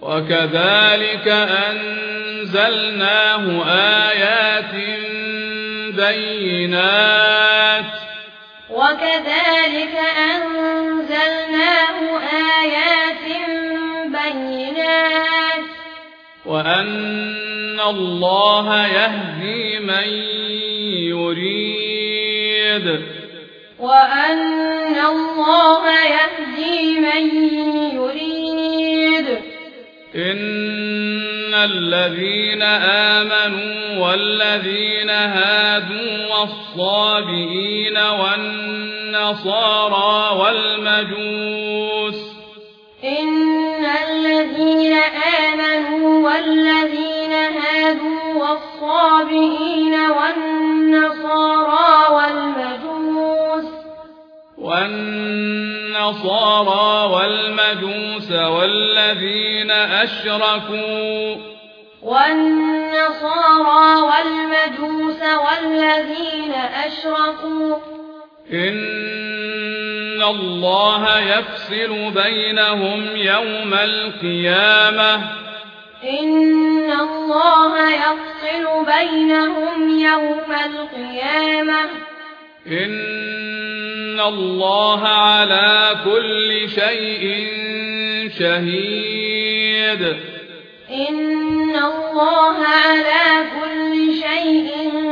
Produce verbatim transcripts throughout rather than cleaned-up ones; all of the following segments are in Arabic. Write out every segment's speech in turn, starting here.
وكذلك أنزلناه آيات بينات وكذلك أنزلناه آيات بينات وأن الله يهدي من يريد وأن الله يهدي من يريد إن الذين آمنوا والذين هادوا والصابئين والنصارى والمجوس إن الذين آمنوا والذين هادوا والصابئين والنصارى والمجوس والنصارى والمجوس والذين أشركوا والنصارى والمجوس والذين أشركوا إن الله يفصل بينهم يوم القيامة إن الله يفصل بينهم يوم القيامة إن الله على كل شيء شهيد إن الله على كل شيء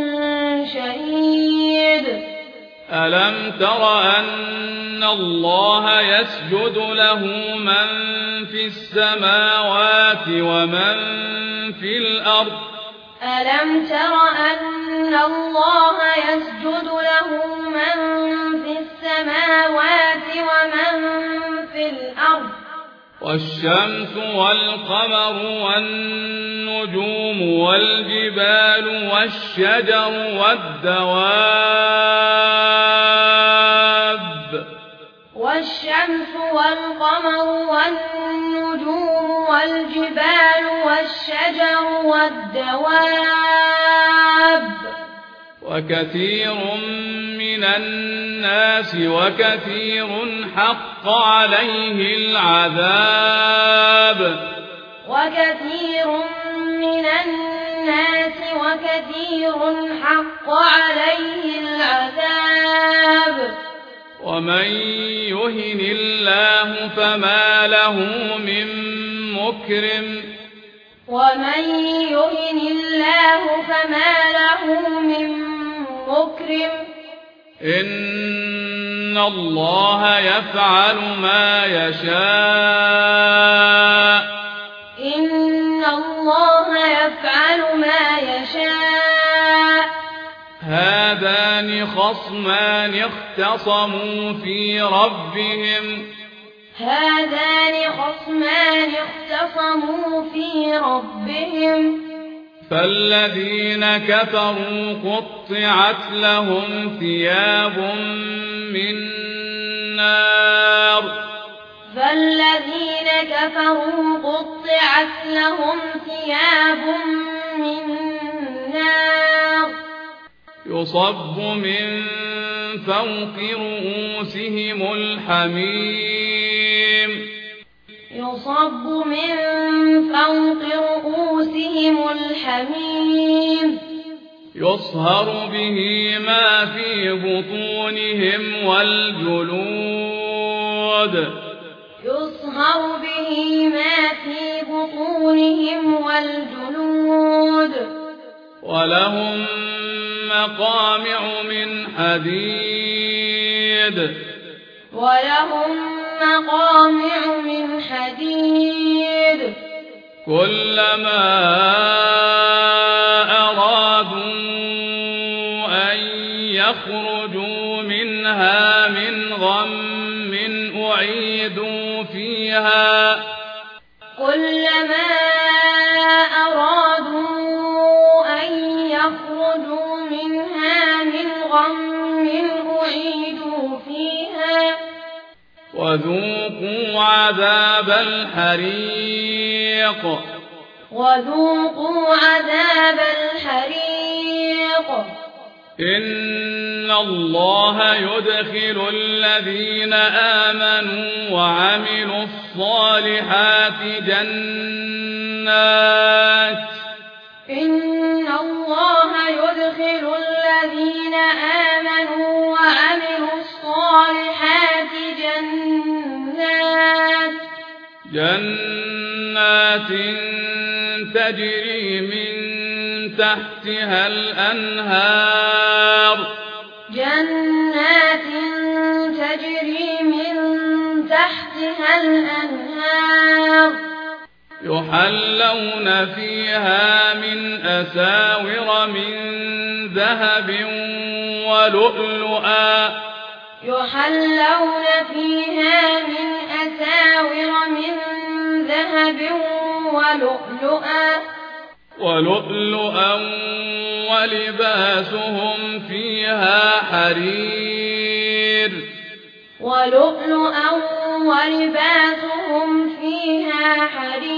شهيد ألم تر أن الله يسجد له من في السماوات ومن في الأرض ألم تر أن الله يسجد له من في السماوات ومن في الأرض والشمس والقمر والنجوم والجبال والشجر والدواب والشمس والقمر والنجوم والجبال والشجر والدواب وكثير من الناس وكثير حق عليه العذاب وكثير من الناس وكثير حق عليه العذاب ومن يهن الله فما له من مكرم ومن يهن الله فما له من مكرم إن الله يفعل ما يشاء إن الله يفعل ما يشاء هذان خصمان اختصموا في ربهم هذان خصمان اختصموا في ربهم فالذين كفروا قطعت لهم ثياب من نار فالذين كفروا قطعت لهم ثياب من نار يصب من فوق رؤوسهم الحميم يصب من فوق رؤوسهم الحميم يصهر به ما في بطونهم والجلود يصهر به ما في بطونهم والجلود ولهم مقامع من حديد ولهم مقامع من حديد كلما أرادوا أن يخرجوا منها من غم أعيدوا فيها كلما أرادوا أن يخرجوا منها من غم أعيدوا فيها وذوقوا عذاب الحريق وذوقوا عذاب الحريق إن الله يدخل الذين آمنوا وعملوا الصالحات جنات إن الله يدخل الذين آمنوا وعملوا الصالحات جنات جنات تجري من تحتها الأنهار جنات تجري من تحتها الأنهار يحلون فيها من أساور من ذهب ولؤلؤا يحلون فيها من أساور من ذهب ولؤلؤا ولؤلؤا ولباسهم فيها حرير ولؤلؤا ولباسهم فيها حرير